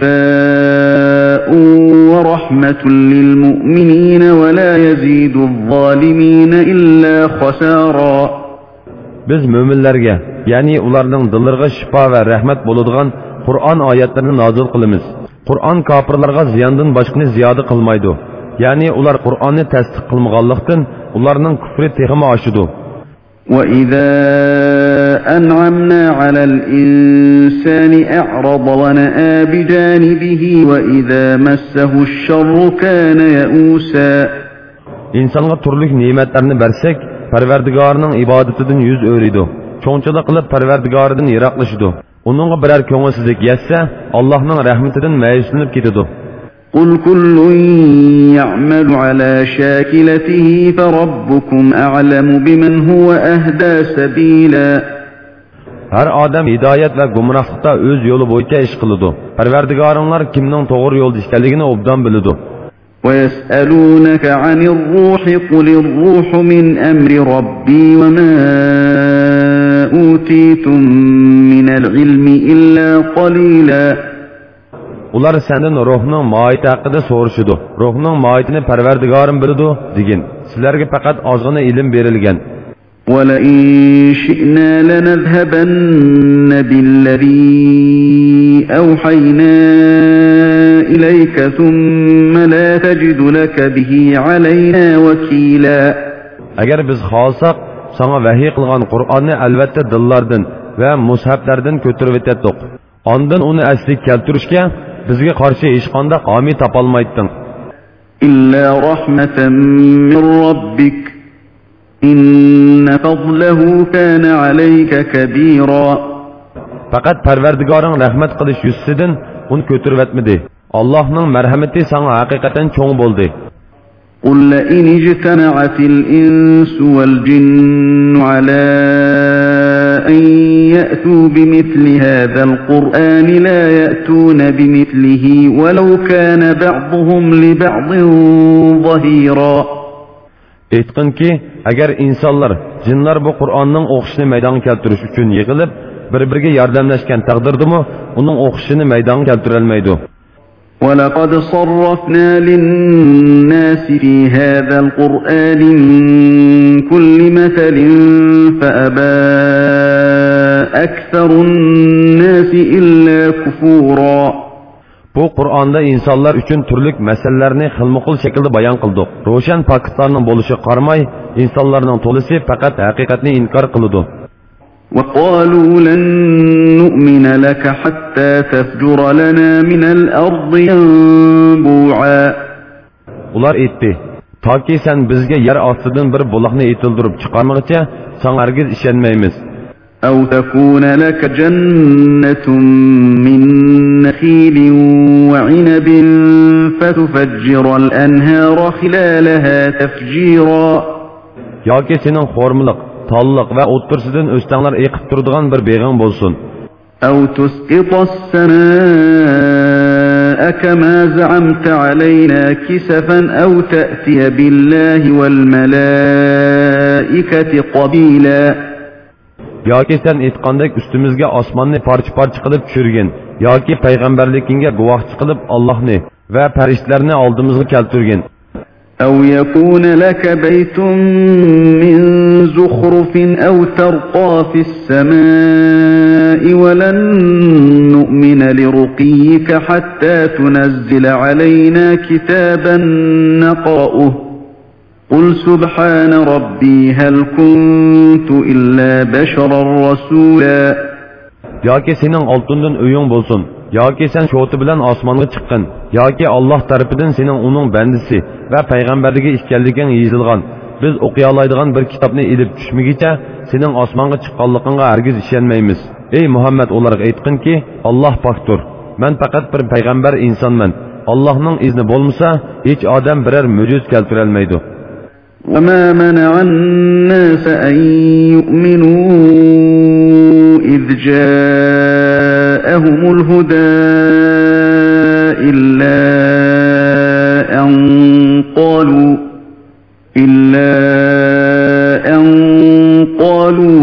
شفاء ورحمة للمؤمنين ولا يزيد الظالمين إلا خسارا. Biz müminlerge, yani ularning dillariga shifo va rahmat bo'ladigan Qur'on oyatlarini nozil qilamiz. Qur'on kofirlarga ziyondan boshqani ziyoda qilmaydi. Ya'ni ular Qur'onni tasdiq qilmaganlikdan ularning kufri texmi oshidi. وَإِذَا أَنْعَمْنَا عَلَى الْإِنسَانِ أَعْرَضَ وَنَأَى بِجَانِبِهِ وَإِذَا مَسَّهُ الشَّرُّ كَانَ يَئُوسًا. İnsanga turlik nimetlerini bersek, Parvardigorning ibadetidan yüz o'riydi. Cho'nchilik qilib Parvardigoridan yiroqlashidi. Uningga biror ko'ngilsizlik yetsa, Allohning rahmatidan mayuslanib ketadi. قُلْ كُلٌّ يَعْمَلُ عَلَى شَاكِلَتِهِ فَرَبُّكُمْ أَعْلَمُ بِمَنْ هُوَ أَهْدَى سَبِيلًا. Her adam hidayet ve gumrahlıkta öz yolu boyunca iş kılıdı. Parvardigoringlar kimning to'g'ri yo'lda ekanligini obdan biladi. وَيَسْأَلُونَكَ عَنِ الرُّوحِ قُلِ الرُّوحُ مِنْ أَمْرِ رَبِّي وَمَا أُوتِيتُم مِّنَ الْعِلْمِ إِلَّا قَلِيلًا. Ular senden ruhning mohiyati haqida so'rashidi. Ruhning mohiyatini Parvardigorim biladi degin. Sizlarga faqat ozgina ilm berilgan. وَلَئِن شِئْنَا لَنَذْهَبَنَّ بِالَّذِي أَوْحَيْنَا إِلَيْكَ ثُمَّ لَا تَجِدُ لَكَ بِهِ عَلَيْنَا وَكِيلًا. Agar biz xohlasak, sana vahiy qilgan Qur'onni albatta dillardan va mushaflardan ko'tarib o'tdik. Ondan uni asli keltirishga bizga qarshi hech qanday homiy topolmayding. إِلَّا رَحْمَةً مِّن رَّبِّكَ إِنَّ فَضْلَهُ كَانَ عَلَيْكَ كَبِيرًا. Faqat Parvardigoring rahmat qilish yuzidan uni ko'tarib o'tmadi. Allohning marhamati sana haqiqatan cho'ng bo'ldi. قُل لَّئِنِ اجْتَمَعَتِ الْإِنسُ وَالْجِنُّ عَلَىٰ أَن يَأْتُوا بِمِثْلِ هَٰذَا الْقُرْآنِ لَا يَأْتُونَ بِمِثْلِهِ وَلَوْ كَانَ بَعْضُهُمْ لِبَعْضٍ ظَهِيرًا. Aytqin ki, agar insonlar, jinlar bu Qur'onning o'qishini maydonga keltirish uchun yig'ilib, bir-biriga yordamlashgan taqdirdami, uning o'qishini maydonga keltira olmaydi. وَلَقَدْ صَرَّفْنَا لِلنَّاسِ فِي هَذَا الْقُرْآنِ مِنْ كُلِّ مَثَلٍ فَأَبَى أَكْثَرُ النَّاسِ إِلَّا كُفُورًا. Bu Qur'onda insonlar uchun turlik masalalarni xilma-xil shaklda bayon qildik. Ro'shan faktlarning bo'lishi qaramay, insonlarning to'lisi faqat haqiqatni inkor qiladi. وَقَالُوا لَن نُّؤْمِنَ لَكَ حَتَّى تَفْجُرَ لَنَا مِنَ الْأَرْضِ يَنبُوعًا. Ular aytdi, toki sen bizga yer ostidan bir buloqni etildirib chiqarmoqcha, sana hargiz ishonmaymiz. أو تكون لك جنة من نخيل وعنب فتفجر الأنهار خلالها تفجيرا. yoki sening xo'rmiliq, tolliq va o'ttirsidan o'stanglar eqib turadigan bir beg'ing bo'lsin. أو تسقط السماء كما زعمت علينا كسفا أو تأتي بالله والملائكة قبيلا. yoki sen aytgandek ustimizga osmonni parcha-parcha qilib tushirgin, yoki payg'ambarligingga guvohchi qilib Allohni va farishtalarni oldimizga keltirgin. أو يكون لك بيت من زخرف أو ترقى في السماء ولن نؤمن لرقيك حتى تنزل علينا كتابا نقرأه قل سبحان ربي هل كنت إلا بشرا رسولا. yoki sening oltindan uying bo'lsin, yoki sen sho'ti bilan osmonga chiqqin, yoki Alloh tarafidan sening uning bandisi va payg'ambarligi ekanliging yozilgan, biz o'qiy oladigan bir kitobni ilib tushmagicha sening osmonga chiqqanligingga hargiz ishonmaymiz. Ey Muhammad, ularga aytqinki, Alloh pokdir. Men faqat bir payg'ambar insonman. Allohning izni bo'lmasa, hech odam biror mo'jiz keltira olmaydi. وما منع الناس أن يؤمنوا إذ جاءهم الهدى إلا أن قالوا إلا أن قالوا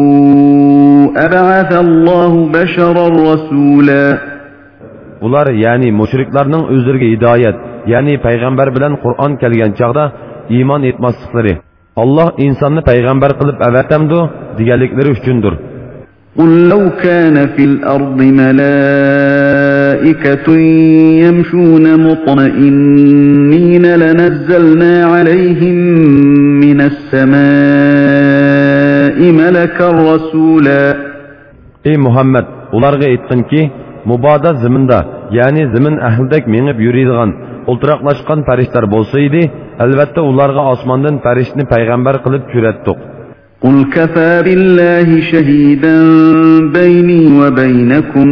أبعث الله بشرا رسولا. Ular yani müşriklarning o'zlariga hidoyat, yani payg'ambar bilan Qur'on kelgan chaqda iymon etmasliklari, Allah insonni payg'ambar qilib avatamdi deganliklari uchundir. قل لو كان في الأرض ملائكة يمشون مطمئنين لنزلنا عليهم من السماء ملكا رسولا. Ey Muhammed, ularga aytqinki, muboda ziminda, yani zimin ahlidek mengib yuradigan, o'ltiraqlashgan farishtalar bo'lsa edi, albatta ularga osmondan farishtani payg'ambar qilib tushirdik. قل كفى بالله شهيدا بيني وبينكم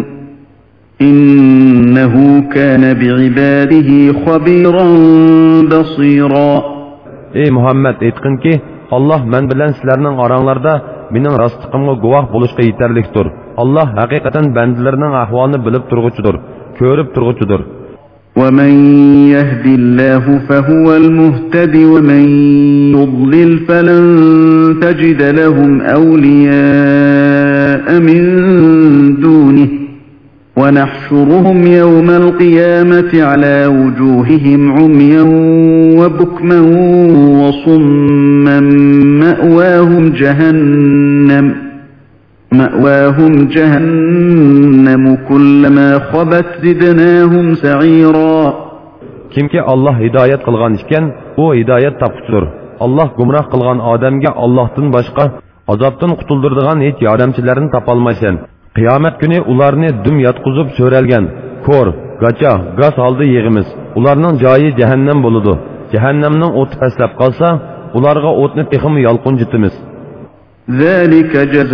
إنه كان بعباده خبيرا بصيرا. Ey Muhammed, aytqinki, Allah men bilan sizlarning oranglarda mening rostligimga guvoh bo'lishga yetarlikdir. Allah haqiqatan bandalarining ahvolini bilib turg'uchidir, ko'rib turg'uchidir. ومن يهد الله فهو المهتد ومن يضلل فلن تجد لهم أولياء من دونه ونحشرهم يوم القيامة على وجوههم عميا وبكما وصما مأواهم جهنم مأواهم جهنم كلما خبت زدناهم سعيرا. Kimki Allah hidayet qilgan ekan, o hidayet topquchidir. Allah gumroh qilgan odamga Allohdan boshqa azobdan qutuldiradigan hech yordamchilarini topolmaysan. Qiyomat kuni ularni dum yotqizib so'ralgan, ko'r, gacha, gaz holda yig'imiz. Ularning joyi jahannam bo'ladi. Jahannamning o'ti pastlab qolsa, ularga o'tni texim yolqinjitimiz. ذلك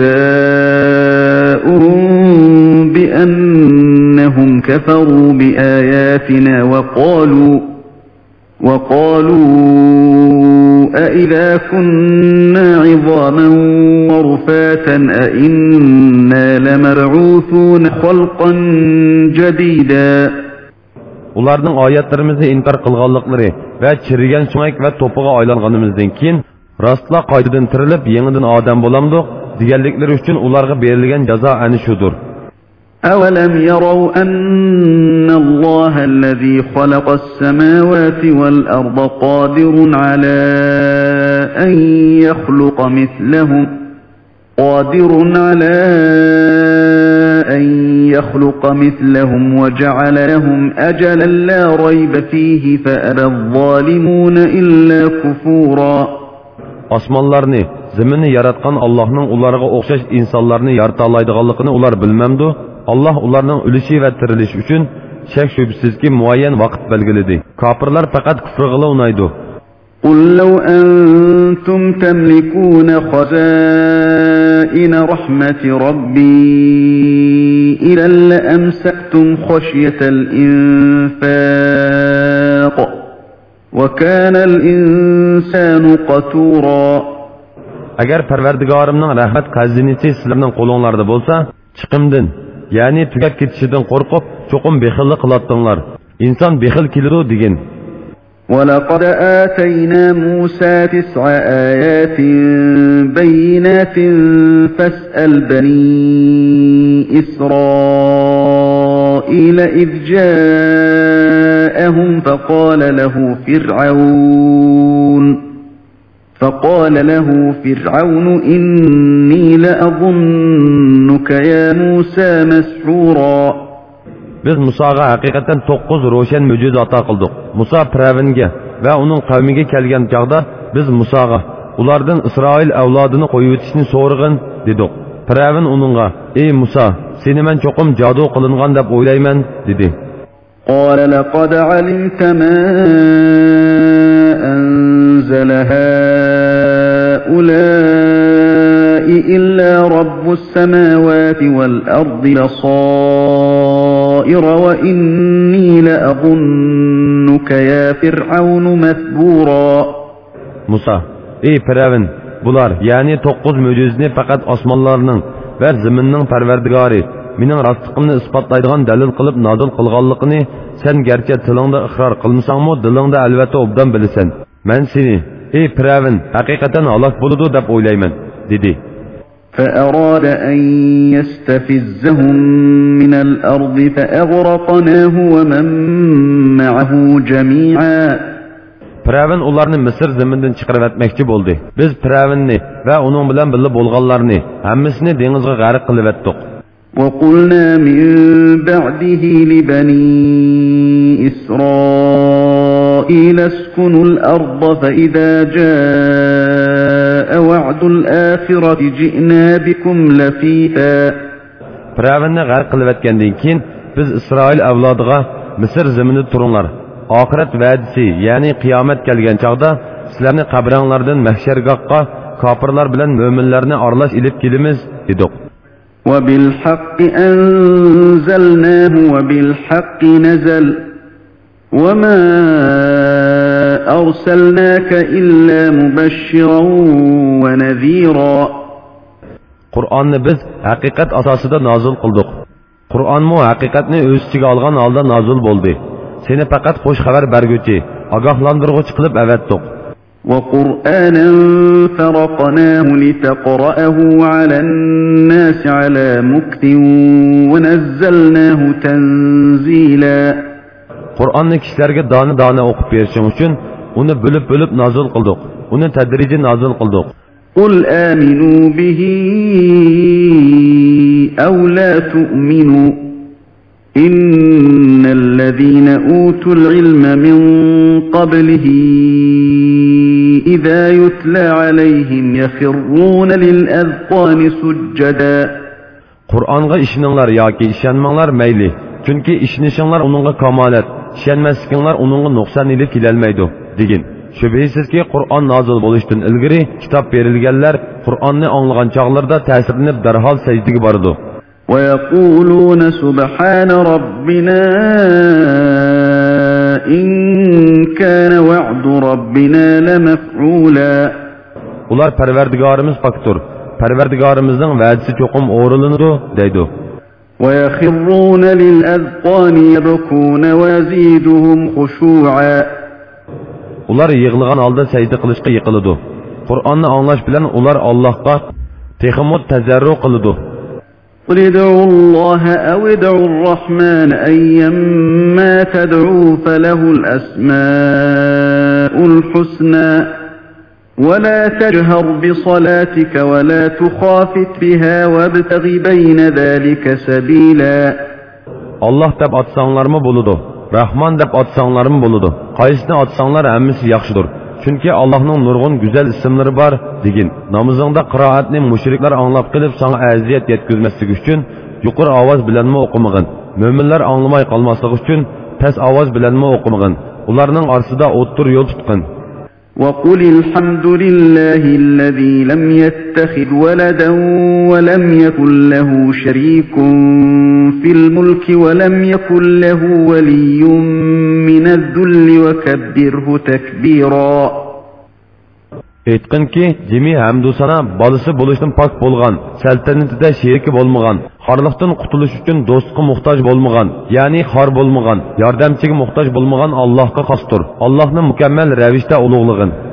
جزاؤهم بأنهم كفروا بآياتنا وقالوا وقالوا أإذا كنا عظاما ورفاتا أإنا لمبعوثون خلقا جديدا. Ularning oyatlarimizni inkor qilganliklari va chirigan sumak va to'piga aylanganimizdan keyin rostla qaytadan tirilib yangidan odam bo'lamdiq deganliklari uchun ularga berilgan jazo ana shudir. أولم يروا أن الله الذي خلق السماوات والأرض قادر على أن يخلق مثلهم قادر على أن يخلق مثلهم وجعل لهم أجلا لا ريب فيه فأبى الظالمون إلا كفورا. Osmonlarni, zaminni yaratgan Allohning ularga o'xshash insonlarni yarata oladiganligini ular bilmamdi. Allah ularning o'lishi va tirilishi uchun shak shubsizki muayyan vaqt belgiladi. Kofirlar faqat kufrga unaydi. قل لو أنتم تملكون خزائن خزائن رحمة ربي إذا لأمسكتم خشية الإنفاق وكان الإنسان قتورا. Agar Parvardigorimning rahmat xazinasi sizlarning qo'linglarda bo'lsa, chiqimdan, ya'ni tugab ketishidan qo'rqib, cho'qim bexillik qilatdinglar. İnson bexil keladi degan. وَلَقَدْ آتَيْنَا مُوسَى تِسْعَ آيَاتٍ بَيِّنَاتٍ فَاسْأَلْ بَنِي إِسْرَائِيلَ إِذْ جَاءَهُمْ فَقَالَ لَهُ فِرْعَوْنُ فَقَالَ لَهُ فِرْعَوْنُ إِنِّي لَأَظُنُّكَ يَا مُوسَى مَسْحُورًا. Biz Musaga haqiqatan to'qqiz ro'shan mo'jiza ato qildik. Musa Firavunga va uning qavmiga kelgan chaqda biz Musaga ulardan Isroil avlodini qo'yib o'tishni so'rag'in dedik. Firavun uningga: "Ey Musa, seni men cho'qim jadu qilingan deb o'ylayman" dedi. قال لقد علمت ما أنزل هؤلاء إلا رب السماوات والأرض بصائر وإني لأظنك يا فرعون مثبورا. Musa: "Ey Firavun, bular ya'ni to'qqiz mo'jizani faqat osmonlarning va zaminning Parvardigori mening rostligimni isbotlaydigan dalil qilib nozil qilganligini sen garchi tilingda iqror qilmasangmi, dilingda albatta obdan bilasan. Men seni, ey Firavun, haqiqatan halok bo'ladi deb o'ylayman" dedi. فأراد أن يستفزهم من الأرض فأغرقناه ومن معه جميعا. Firavun ularni Misr zamindan chiqarib etmoqchi bo'ldi. Biz Firavunni va uning bilan birga bo'lganlarni hammasini dengizga g'arq qilib etdik. وقلنا من بعده لبني إسرائيل اسكنوا الأرض فإذا جاء وعد الآخرة جئنا بكم لفيفا. Firavunni g'arq qilib etgandan keyin biz Isroil avlodiga Misr zaminida turinglar. Oxirat va'dasi, ya'ni qiyomat kelgan chaqda sizlarni qabranglardan mahshargohga kofirlar bilan mo'minlarni aralash ilib kelamiz dedik. وبالحق أنزلناه وبالحق نزل وما أرسلناك إلا مبشرا ونذيرا. Qur'onni biz haqiqat asosida nozil qildik. Qur'on mu haqiqatni o'z ichiga olgan holda nozil bo'ldi. Seni faqat xush xabar berguvchi, ogohlantiruvchi qilib avatdik. وقرآنا فرقناه لتقرأه على الناس على مكث ونزلناه تنزيلا. Qur'onni kishilarga dona-dona o'qib berishing uchun uni bo'lib-bo'lib nozil qildik. Uni tadrijiy nozil qildik. قل آمنوا به أو لا تؤمنوا إن الذين أوتوا العلم من قبله إذا يتلى عليهم يخرون للأذقان سجدا. Qur'onga ishoninglar yoki ishonmanglar mayli. Chunki ishonishinglar uningga kamolat, ishonmaslikinglar uningga nuqson ilib kelolmaydi degan. Shubhisizki Qur'on nozil bo'lishdan ilgari kitob berilganlar Qur'onni anglagan chog'larda ta'sirlanib darhol sajdaga bordi. ويقولون سبحان ربنا إن كان وعد ربنا لمفعولا. Ular Parvardigorimiz paktur. Parvardigorimizning va'dasi cho'qim o'rinlanadi deydi. ويخرون للأذقان يبكون ويزيدهم خشوعا. Ular yig'ilgan holda sajda qilishga yiqiladi. Qur'onni anglash bilan ular Allohga texmut tazarru qiladi. قل ادعوا الله أو ادعوا الرحمن أيما تدعوا فله الأسماء الحسنى ولا تجهر بصلاتك ولا تخافت بها وابتغ بين ذلك سبيلا. Allah deb atsanlarmı buludu, Rahman deb atsanlarmı buludu. Qaysini atsanlar hammasi yaxşıdır. Çünkü Allah'ın nurgun güzel isimleri var degin. Namazında qiraatni müşrikler anlap qilib sana aziyet yetkizmeslik üçün yuqori ovoz bilanmi o'qimag'in. Mo'minlar anglamay qolmaslik üçün past ovoz bilanmi o'qimag'in. Ularning orasida o'ttir yo'l tutqin. وقل الحمد لله الذي لم يتخذ ولدا ولم يكن له شريك في الملك ولم يكن له ولي من الذل وكبره تكبيرا. Aytqinki, jimi hamdu sana balası bo'lishdan pok bo'lgan, saltanatida sheriki bo'lmagan, xorliqdan qutulish uchun do'stga muhtoj bo'lmagan, ya'ni xor bo'lmagan, yordamchiga muhtoj bo'lmagan Allohga xosdir. Allohning mukammal ravishda ulug'lig'in